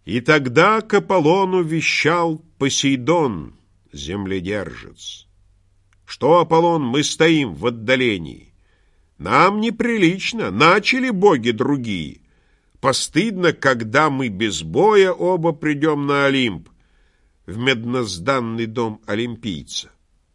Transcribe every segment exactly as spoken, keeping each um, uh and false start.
И тогда к Аполлону вещал Посейдон, земледержец. Что, Аполлон, мы стоим в отдалении? Нам неприлично, начали боги другие. Постыдно, когда мы без боя оба придем на Олимп, в меднозданный дом олимпийца.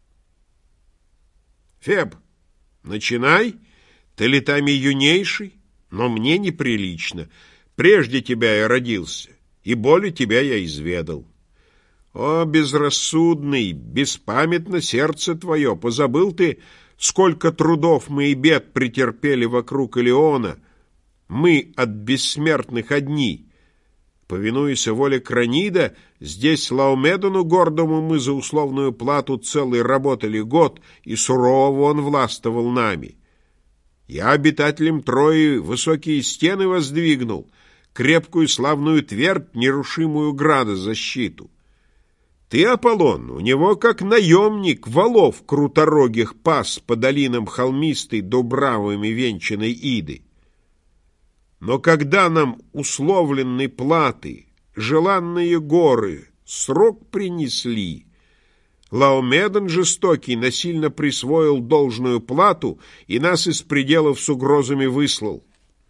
Феб, начинай, ты летами юнейший, но мне неприлично. Прежде тебя я родился, и более тебя я изведал. О, безрассудный, беспамятно сердце твое, позабыл ты, сколько трудов мы и бед претерпели вокруг Илиона, мы от бессмертных одни. Повинуясь воле Кранида, здесь Лаомедону гордому мы за условную плату целый работали год, и сурово он властвовал нами. Я обитателям Трои высокие стены воздвигнул, крепкую славную твердь, нерушимую града защиту. Ты, Аполлон, у него, как наемник, валов круторогих пас по долинам холмистой дубравами венчанной Иды. Но когда нам условленной платы желанные горы срок принесли, Лаомедон жестокий насильно присвоил должную плату и нас из пределов с угрозами выслал.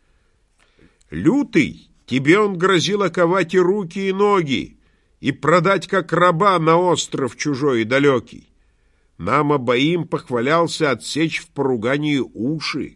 Лютый, тебе он грозил оковать и руки, и ноги, и продать как раба на остров чужой и далекий. Нам обоим похвалялся отсечь в поругании уши.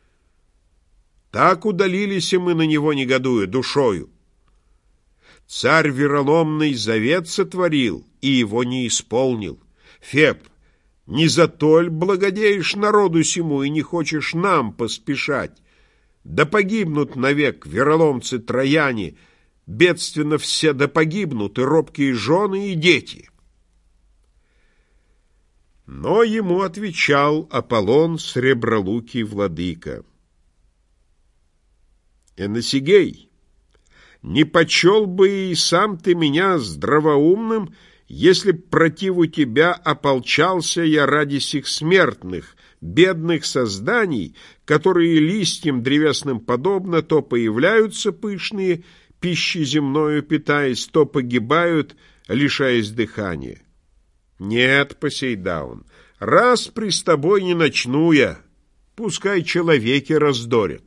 Так удалились мы на него, негодуя душою. Царь вероломный завет сотворил и его не исполнил. Феб, не за толь благодеешь народу сему и не хочешь нам поспешать. Да погибнут навек вероломцы трояне, бедственно все да погибнут и робкие жены и дети. Но ему отвечал Аполлон сребролукий владыка. Эносигей, не почел бы и сам ты меня здравоумным, если б противу тебя ополчался я ради сих смертных, бедных созданий, которые листьям древесным подобно то появляются пышные, пищей земною питаясь, то погибают, лишаясь дыхания. Нет, Посейдаун, раз при с тобой не начну я, пускай человеки раздорят.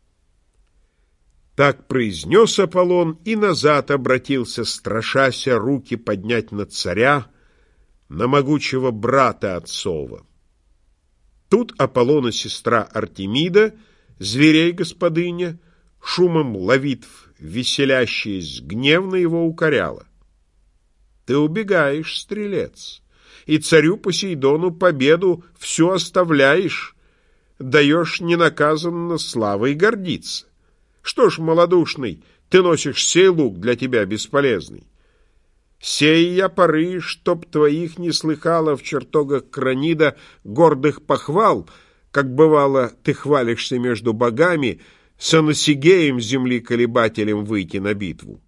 Так произнес Аполлон и назад обратился, страшася руки поднять на царя, на могучего брата отцова. Тут Аполлона сестра Артемида, зверей господыня, шумом ловитв, веселящаясь, гневно его укоряла. Ты убегаешь, стрелец, и царю Посейдону победу всю оставляешь, даешь ненаказанно славой гордиться. Что ж, малодушный, ты носишь сей лук для тебя бесполезный. Сей я поры, чтоб твоих не слыхала в чертогах Кранида гордых похвал, как бывало ты хвалишься между богами, с Эносигеем земли колебателем выйти на битву.